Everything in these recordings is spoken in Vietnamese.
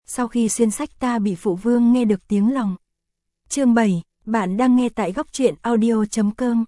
sau khi xuyên sách ta bị phụ vương nghe được tiếng lòng. Chương 7, bạn đang nghe tại góc truyện audio.com.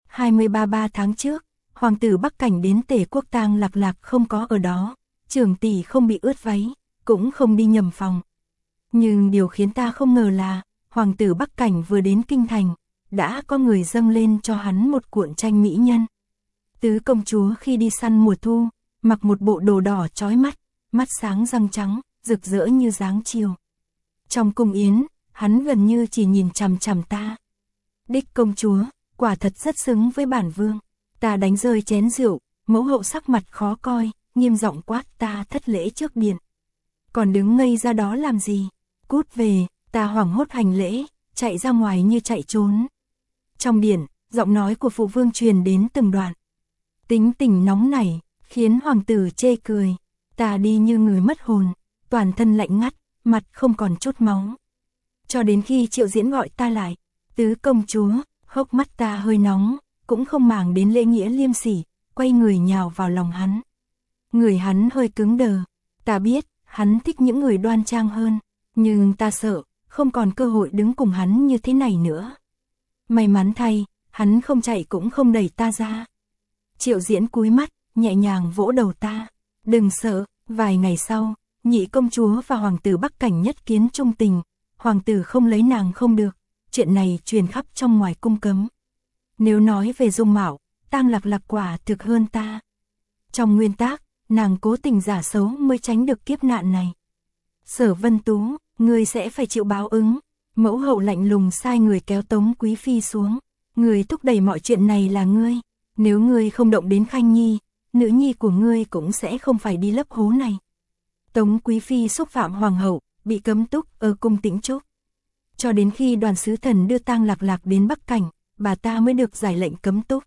23 tháng trước, hoàng tử Bắc Cảnh đến Tề Quốc Tang Lạc Lạc không có ở đó, trưởng tỷ không bị ướt váy, cũng không đi nhầm phòng. Nhưng điều khiến ta không ngờ là, hoàng tử Bắc Cảnh vừa đến kinh thành, đã có người dâng lên cho hắn một cuộn tranh mỹ nhân. Tứ công chúa khi đi săn mùa thu, mặc một bộ đồ đỏ chói mắt, mắt sáng răng trắng, rực rỡ như dáng chiều. Trong cung yến, hắn gần như chỉ nhìn chằm chằm ta. Đích công chúa, quả thật rất xứng với bản vương. Ta đánh rơi chén rượu, mẫu hậu sắc mặt khó coi, nghiêm giọng quát ta thất lễ trước điện. Còn đứng ngây ra đó làm gì? Cút về, ta hoảng hốt hành lễ, chạy ra ngoài như chạy trốn. Trong điện, giọng nói của phụ vương truyền đến từng đoạn. Tính tình nóng nảy, khiến hoàng tử chê cười. Ta đi như người mất hồn, toàn thân lạnh ngắt, mặt không còn chút máu. Cho đến khi Triệu Diễn gọi ta lại, tứ công chúa, hốc mắt ta hơi nóng, cũng không màng đến lễ nghĩa liêm sỉ, quay người nhào vào lòng hắn. Người hắn hơi cứng đờ, ta biết, hắn thích những người đoan trang hơn, nhưng ta sợ, không còn cơ hội đứng cùng hắn như thế này nữa. May mắn thay, hắn không chạy cũng không đẩy ta ra. Triệu Diễn cúi mắt, nhẹ nhàng vỗ đầu ta. Đừng sợ, vài ngày sau, nhị công chúa và hoàng tử Bắc Cảnh nhất kiến trung tình. Hoàng tử không lấy nàng không được, chuyện này truyền khắp trong ngoài cung cấm. Nếu nói về dung mạo, Tang Lạc Lạc quả thực hơn ta. Trong nguyên tắc, nàng cố tình giả xấu mới tránh được kiếp nạn này. Sở Vân Tú, ngươi sẽ phải chịu báo ứng. Mẫu hậu lạnh lùng sai người kéo Tống Quý Phi xuống. Người thúc đẩy mọi chuyện này là ngươi. Nếu ngươi không động đến Khanh Nhi, nữ nhi của ngươi cũng sẽ không phải đi lấp hố này. Tống Quý Phi xúc phạm hoàng hậu, bị cấm túc ở cung Tĩnh Trúc. Cho đến khi đoàn sứ thần đưa Tang Lạc Lạc đến Bắc Cảnh, bà ta mới được giải lệnh cấm túc.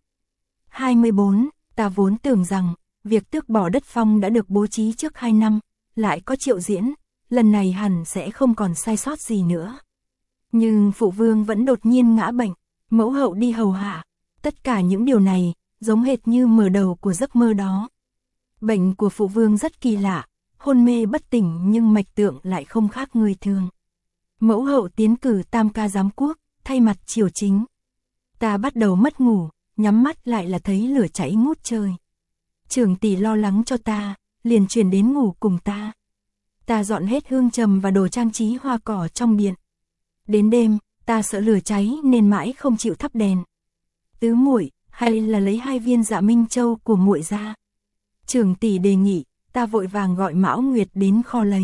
24, ta vốn tưởng rằng, việc tước bỏ đất phong đã được bố trí trước 2 năm, lại có Triệu Diễn, lần này hẳn sẽ không còn sai sót gì nữa. Nhưng phụ vương vẫn đột nhiên ngã bệnh, mẫu hậu đi hầu hạ, tất cả những điều này, giống hệt như mở đầu của giấc mơ đó. Bệnh của phụ vương rất kỳ lạ, hôn mê bất tỉnh nhưng mạch tượng lại không khác người thường. Mẫu hậu tiến cử tam ca giám quốc, thay mặt triều chính. Ta bắt đầu mất ngủ, nhắm mắt lại là thấy lửa cháy ngút trời. Trưởng tỷ lo lắng cho ta, liền truyền đến ngủ cùng ta. Ta dọn hết hương trầm và đồ trang trí hoa cỏ trong điện. Đến đêm, ta sợ lửa cháy nên mãi không chịu thắp đèn. Tứ muội, hay là lấy 2 viên Dạ Minh Châu của muội ra. Trưởng tỷ đề nghị, ta vội vàng gọi Mão Nguyệt đến kho lấy.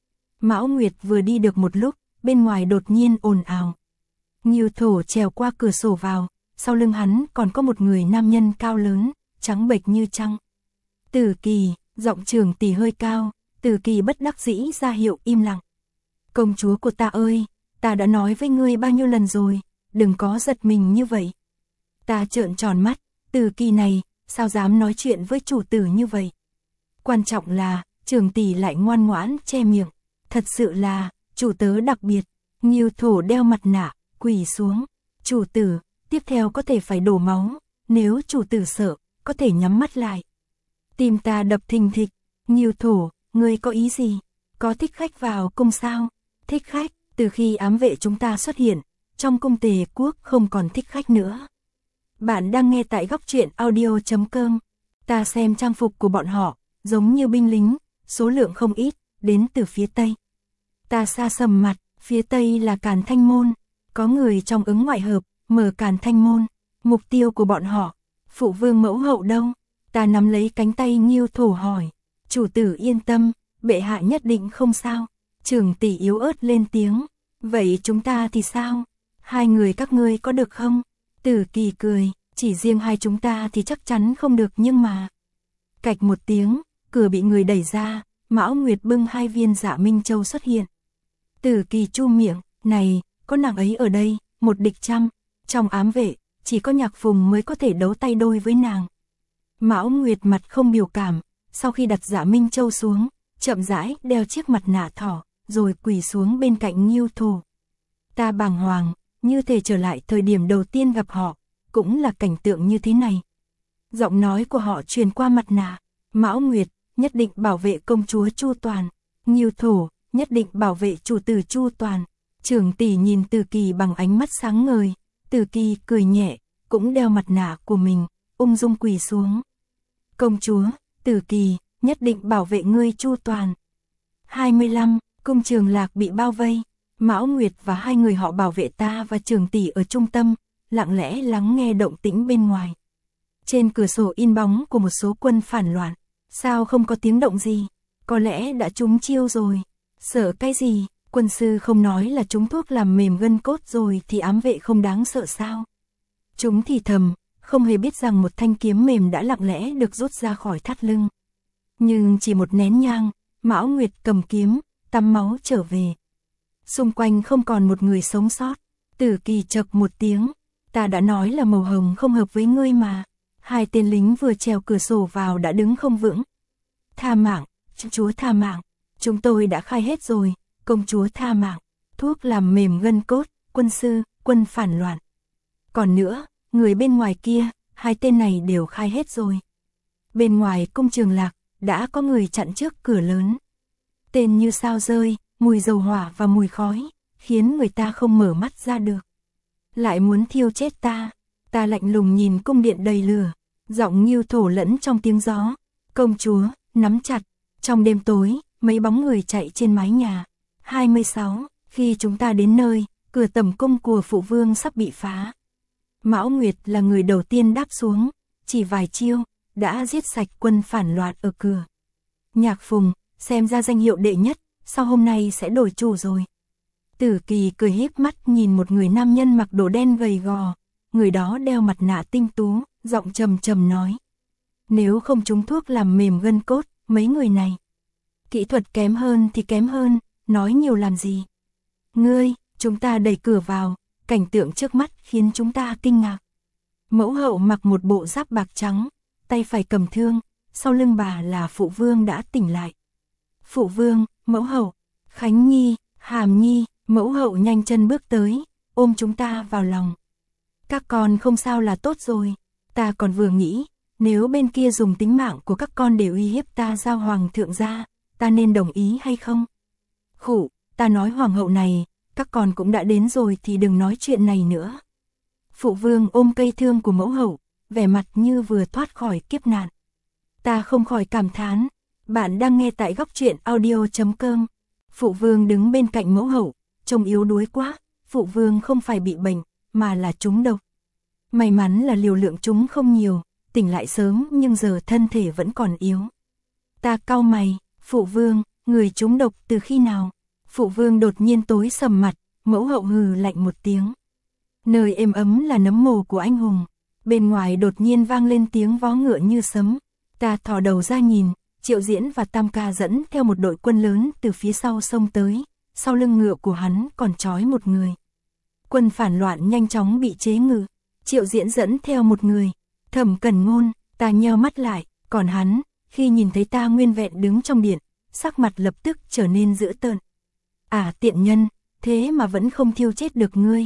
Mão Nguyệt vừa đi được một lúc, bên ngoài đột nhiên ồn ào. Ngưu Thổ trèo qua cửa sổ vào, sau lưng hắn còn có một người nam nhân cao lớn, trắng bệch như trăng. Tử Kỳ, giọng trưởng tỷ hơi cao, Tử Kỳ bất đắc dĩ ra hiệu im lặng. Công chúa của ta ơi, ta đã nói với ngươi bao nhiêu lần rồi, đừng có giật mình như vậy. Ta trợn tròn mắt, Tử Kỳ này, sao dám nói chuyện với chủ tử như vậy? Quan trọng là, trưởng tỷ lại ngoan ngoãn che miệng, thật sự là, chủ tớ đặc biệt. Ngưu Thổ đeo mặt nạ, quỳ xuống. Chủ tử, tiếp theo có thể phải đổ máu, nếu chủ tử sợ, có thể nhắm mắt lại. Tim ta đập thình thịch. Ngưu Thổ, ngươi có ý gì? Có thích khách vào cung sao? Thích khách, từ khi ám vệ chúng ta xuất hiện, trong cung Tề Quốc không còn thích khách nữa. Bạn đang nghe tại góc truyện audio.com. Ta xem trang phục của bọn họ, giống như binh lính, số lượng không ít, đến từ phía Tây. Ta xa sầm mặt, phía Tây là Càn Thanh Môn, có người trong ứng ngoại hợp, mở Càn Thanh Môn, mục tiêu của bọn họ, phụ vương mẫu hậu đâu? Ta nắm lấy cánh tay Ngưu Thổ hỏi, chủ tử yên tâm, bệ hạ nhất định không sao. Trưởng tỷ yếu ớt lên tiếng, vậy chúng ta thì sao? 2 người các ngươi có được không? Tử Kỳ cười, chỉ riêng 2 chúng ta thì chắc chắn không được nhưng mà. Cạch một tiếng, cửa bị người đẩy ra, Mão Nguyệt bưng 2 viên Dạ Minh Châu xuất hiện. Tử Kỳ chu miệng, này, có nàng ấy ở đây, 1 địch trăm, trong ám vệ, chỉ có Nhạc Phùng mới có thể đấu tay đôi với nàng. Mão Nguyệt mặt không biểu cảm, sau khi đặt Dạ Minh Châu xuống, chậm rãi đeo chiếc mặt nạ thỏ, rồi quỳ xuống bên cạnh Ngưu Thổ. Ta bàng hoàng, như thể trở lại thời điểm đầu tiên gặp họ, cũng là cảnh tượng như thế này. Giọng nói của họ truyền qua mặt nạ, Mão Nguyệt, nhất định bảo vệ công chúa chu toàn. Ngưu Thổ, nhất định bảo vệ chủ tử chu toàn. Trưởng tỷ nhìn Từ Kỳ bằng ánh mắt sáng ngời, Từ Kỳ cười nhẹ, cũng đeo mặt nạ của mình, ung dung quỳ xuống. Công chúa, Từ Kỳ, nhất định bảo vệ ngươi chu toàn. 25, cung Trường Lạc bị bao vây, Mão Nguyệt và hai người họ bảo vệ ta và trưởng tỷ ở trung tâm, lặng lẽ lắng nghe động tĩnh bên ngoài. Trên cửa sổ in bóng của một số quân phản loạn, sao không có tiếng động gì, có lẽ đã trúng chiêu rồi. Sợ cái gì, quân sư không nói là trúng thuốc làm mềm gân cốt rồi thì ám vệ không đáng sợ sao? Chúng thì thầm, không hề biết rằng một thanh kiếm mềm đã lặng lẽ được rút ra khỏi thắt lưng. Nhưng chỉ một nén nhang, Mão Nguyệt cầm kiếm, tắm máu trở về. Xung quanh không còn một người sống sót. Tử Kỳ chậc một tiếng, ta đã nói là màu hồng không hợp với ngươi mà. Hai tên lính vừa trèo cửa sổ vào đã đứng không vững. Tha mạng, chúa tha mạng, chúng tôi đã khai hết rồi, công chúa tha mạng, thuốc làm mềm gân cốt, quân sư, quân phản loạn. Còn nữa, người bên ngoài kia, hai tên này đều khai hết rồi. Bên ngoài cung Trường Lạc, đã có người chặn trước cửa lớn. Tên như sao rơi, mùi dầu hỏa và mùi khói, khiến người ta không mở mắt ra được. Lại muốn thiêu chết ta, ta lạnh lùng nhìn cung điện đầy lửa, giọng nghiêu thổ lẫn trong tiếng gió. Công chúa, nắm chặt, trong đêm tối, mấy bóng người chạy trên mái nhà. 26, khi chúng ta đến nơi, cửa tẩm cung của phụ vương sắp bị phá. Mão Nguyệt là người đầu tiên đáp xuống, chỉ vài chiêu, đã giết sạch quân phản loạn ở cửa. Nhạc Phùng, xem ra danh hiệu đệ nhất, sau hôm nay sẽ đổi chủ rồi. Tử Kỳ cười híp mắt nhìn một người nam nhân mặc đồ đen gầy gò, người đó đeo mặt nạ tinh tú, giọng trầm trầm nói. Nếu không trúng thuốc làm mềm gân cốt, mấy người này. Kỹ thuật kém hơn thì kém hơn, nói nhiều làm gì. Ngươi, chúng ta đẩy cửa vào, cảnh tượng trước mắt khiến chúng ta kinh ngạc. Mẫu hậu mặc một bộ giáp bạc trắng, tay phải cầm thương, sau lưng bà là phụ vương đã tỉnh lại. Phụ vương, mẫu hậu, Khánh Nhi, Hàm Nhi, mẫu hậu nhanh chân bước tới, ôm chúng ta vào lòng. Các con không sao là tốt rồi, ta còn vừa nghĩ, nếu bên kia dùng tính mạng của các con để uy hiếp ta giao hoàng thượng ra, ta nên đồng ý hay không? Khụ, ta nói hoàng hậu này, các con cũng đã đến rồi thì đừng nói chuyện này nữa. Phụ vương ôm cây thương của mẫu hậu, vẻ mặt như vừa thoát khỏi kiếp nạn. Ta không khỏi cảm thán, bạn đang nghe tại góc truyện audio.com. Phụ vương đứng bên cạnh mẫu hậu, trông yếu đuối quá, phụ vương không phải bị bệnh, mà là trúng độc. May mắn là liều lượng chúng không nhiều, tỉnh lại sớm nhưng giờ thân thể vẫn còn yếu. Ta cau mày, phụ vương, người trúng độc từ khi nào? Phụ vương đột nhiên tối sầm mặt, mẫu hậu hừ lạnh một tiếng. Nơi êm ấm là nấm mồ của anh hùng, bên ngoài đột nhiên vang lên tiếng vó ngựa như sấm. Ta thò đầu ra nhìn, Triệu Diễn và Tam Ca dẫn theo một đội quân lớn từ phía sau xông tới, sau lưng ngựa của hắn còn trói một người. Quân phản loạn nhanh chóng bị chế ngự, Triệu Diễn dẫn theo một người, Thẩm Cẩn Ngôn, ta nheo mắt lại, còn hắn, khi nhìn thấy ta nguyên vẹn đứng trong điện, sắc mặt lập tức trở nên dữ tợn. À tiện nhân, thế mà vẫn không thiêu chết được ngươi,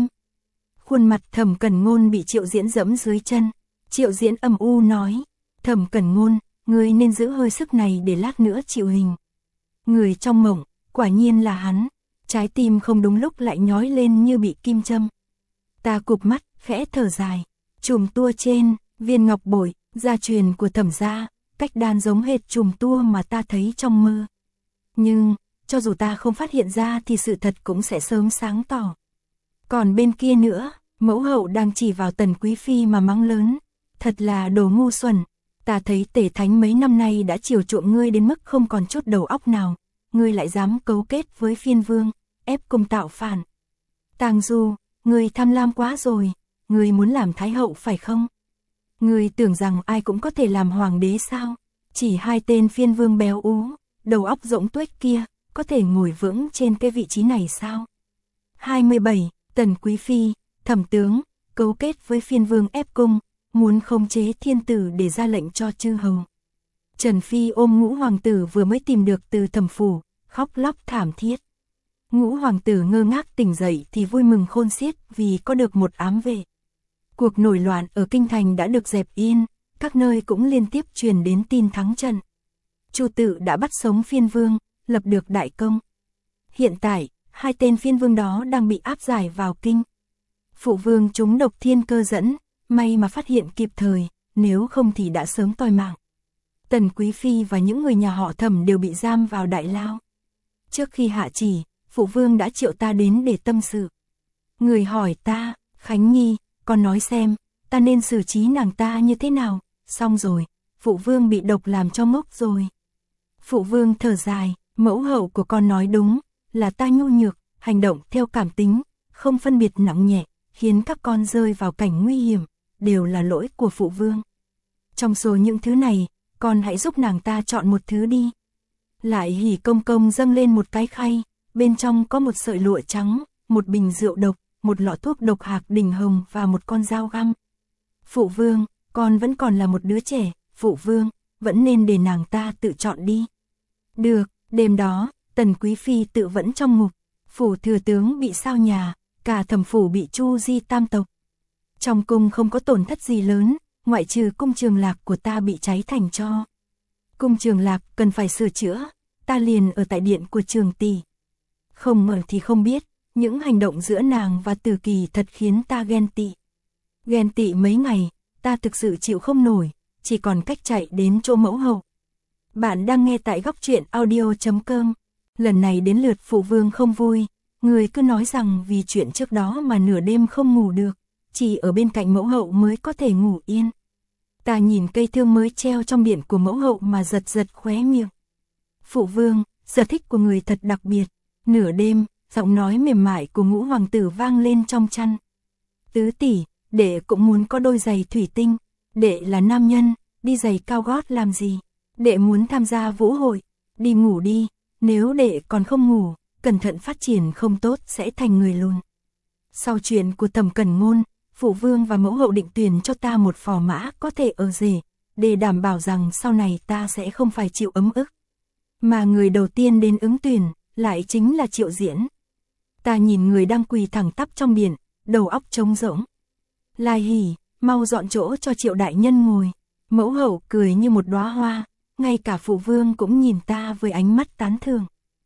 Khuôn mặt Thẩm Cẩn Ngôn bị Triệu Diễn giẫm dưới chân, Triệu Diễn âm u nói, Thẩm Cẩn Ngôn, ngươi nên giữ hơi sức này để lát nữa chịu hình. Người trong mộng, quả nhiên là hắn, trái tim không đúng lúc lại nhói lên như bị kim châm. Ta cụp mắt, khẽ thở dài, chùm tua trên, viên ngọc bội, gia truyền của Thẩm gia, cách đan giống hệt chùm tua mà ta thấy trong mơ. Nhưng, cho dù ta không phát hiện ra thì sự thật cũng sẽ sớm sáng tỏ. Còn bên kia nữa, mẫu hậu đang chỉ vào Tần Quý Phi mà mắng lớn, thật là đồ ngu xuẩn. Ta thấy Tề Thánh mấy năm nay đã chiều chuộng ngươi đến mức không còn chút đầu óc nào, ngươi lại dám cấu kết với phiên vương, ép cung tạo phản. Tang Du, ngươi tham lam quá rồi, ngươi muốn làm thái hậu phải không? Ngươi tưởng rằng ai cũng có thể làm hoàng đế sao? Chỉ hai tên phiên vương béo ú, đầu óc rỗng tuếch kia, có thể ngồi vững trên cái vị trí này sao? 27. Tần Quý Phi, Thẩm tướng, cấu kết với phiên vương ép cung, muốn khống chế thiên tử để ra lệnh cho chư hầu. Trần Phi ôm Ngũ hoàng tử vừa mới tìm được từ Thẩm phủ, khóc lóc thảm thiết. Ngũ hoàng tử ngơ ngác tỉnh dậy thì vui mừng khôn xiết vì có được một ám vệ. Cuộc nổi loạn ở kinh thành đã được dẹp yên, các nơi cũng liên tiếp truyền đến tin thắng trận. Chu Tự đã bắt sống phiên vương, lập được đại công, Hiện tại, hai tên phiên vương đó đang bị áp giải vào kinh. Phụ vương chúng độc thiên cơ dẫn, may mà phát hiện kịp thời, nếu không thì đã sớm toi mạng. Tần Quý Phi và những người nhà họ Thẩm đều bị giam vào đại lao. Trước khi hạ chỉ, phụ vương đã triệu ta đến để tâm sự. Người hỏi ta, Khánh Nhi, con nói xem, ta nên xử trí nàng ta như thế nào? Xong rồi, phụ vương bị độc làm cho ngốc rồi. Phụ vương thở dài, mẫu hậu của con nói đúng, là ta nhu nhược, hành động theo cảm tính, không phân biệt nặng nhẹ, khiến các con rơi vào cảnh nguy hiểm, đều là lỗi của phụ vương. Trong số những thứ này, con hãy giúp nàng ta chọn một thứ đi. Lại Hỉ công công dâng lên một cái khay, bên trong có một sợi lụa trắng, một bình rượu độc, một lọ thuốc độc hạc đỉnh hồng và một con dao găm. Phụ vương, con vẫn còn là một đứa trẻ, phụ vương, vẫn nên để nàng ta tự chọn đi. Được, đêm đó, Tần Quý Phi tự vẫn trong ngục, phủ thừa tướng bị sao nhà, cả Thẩm phủ bị chu di tam tộc. Trong cung không có tổn thất gì lớn, ngoại trừ cung Trường Lạc của ta bị cháy thành tro. Cung Trường Lạc cần phải sửa chữa, ta liền ở tại điện của Trường tỷ. Không mở thì không biết, những hành động giữa nàng và Tử Kỳ thật khiến ta ghen tị. Ghen tị mấy ngày, ta thực sự chịu không nổi, chỉ còn cách chạy đến chỗ mẫu hậu. Bạn đang nghe tại góc truyện audio.com. Lần này đến lượt phụ vương không vui, người cứ nói rằng vì chuyện trước đó mà nửa đêm không ngủ được, chỉ ở bên cạnh mẫu hậu mới có thể ngủ yên. Ta nhìn cây thương mới treo trong điện của mẫu hậu mà giật giật khóe miệng. Phụ vương, sở thích của người thật đặc biệt. Nửa đêm, giọng nói mềm mại của Ngũ hoàng tử vang lên trong chăn. Tứ tỷ, đệ cũng muốn có đôi giày thủy tinh. Đệ là nam nhân, đi giày cao gót làm gì? Đệ muốn tham gia vũ hội, đi ngủ đi. Nếu đệ còn không ngủ, cẩn thận phát triển không tốt sẽ thành người lùn. Sau chuyện của Thẩm Cẩn Ngôn, phụ vương và mẫu hậu định tuyển cho ta một phò mã có thể ở rể, để đảm bảo rằng sau này ta sẽ không phải chịu ấm ức. Mà người đầu tiên đến ứng tuyển, lại chính là Triệu Diễn. Ta nhìn người đang quỳ thẳng tắp trong biển, đầu óc trống rỗng. Lai Hỉ, mau dọn chỗ cho Triệu đại nhân ngồi. Mẫu hậu cười như một đóa hoa, ngay cả phụ vương cũng nhìn ta với ánh mắt tán thưởng.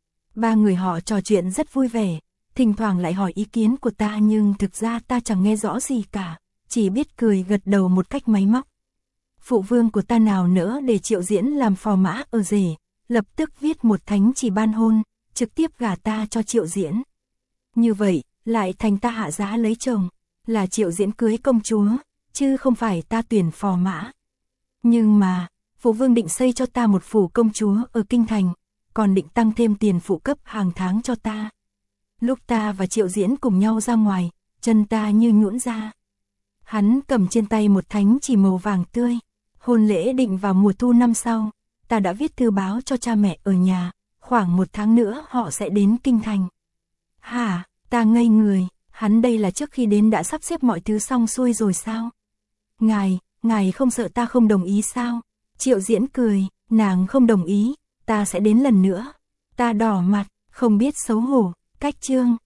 Ba người họ trò chuyện rất vui vẻ, thỉnh thoảng lại hỏi ý kiến của ta nhưng thực ra ta chẳng nghe rõ gì cả, chỉ biết cười gật đầu một cách máy móc. Phụ vương của ta nào nỡ để Triệu Diễn làm phò mã ở rể, lập tức viết một thánh chỉ ban hôn, trực tiếp gả ta cho Triệu Diễn. Như vậy, lại thành ta hạ giá lấy chồng, là Triệu Diễn cưới công chúa, chứ không phải ta tuyển phò mã. Nhưng mà, phụ vương định xây cho ta một phủ công chúa ở kinh thành, còn định tăng thêm tiền phụ cấp hàng tháng cho ta. Lúc ta và Triệu Diễn cùng nhau ra ngoài, chân ta như nhũn ra. Hắn cầm trên tay một thánh chỉ màu vàng tươi. Hôn lễ định vào mùa thu năm sau, ta đã viết thư báo cho cha mẹ ở nhà, khoảng 1 tháng nữa họ sẽ đến kinh thành. Hả, ta ngây người, hắn đây là trước khi đến đã sắp xếp mọi thứ xong xuôi rồi sao? Ngài không sợ ta không đồng ý sao? Triệu Diễn cười, nàng không đồng ý, ta sẽ đến lần nữa. Ta đỏ mặt, không biết xấu hổ, cách chương.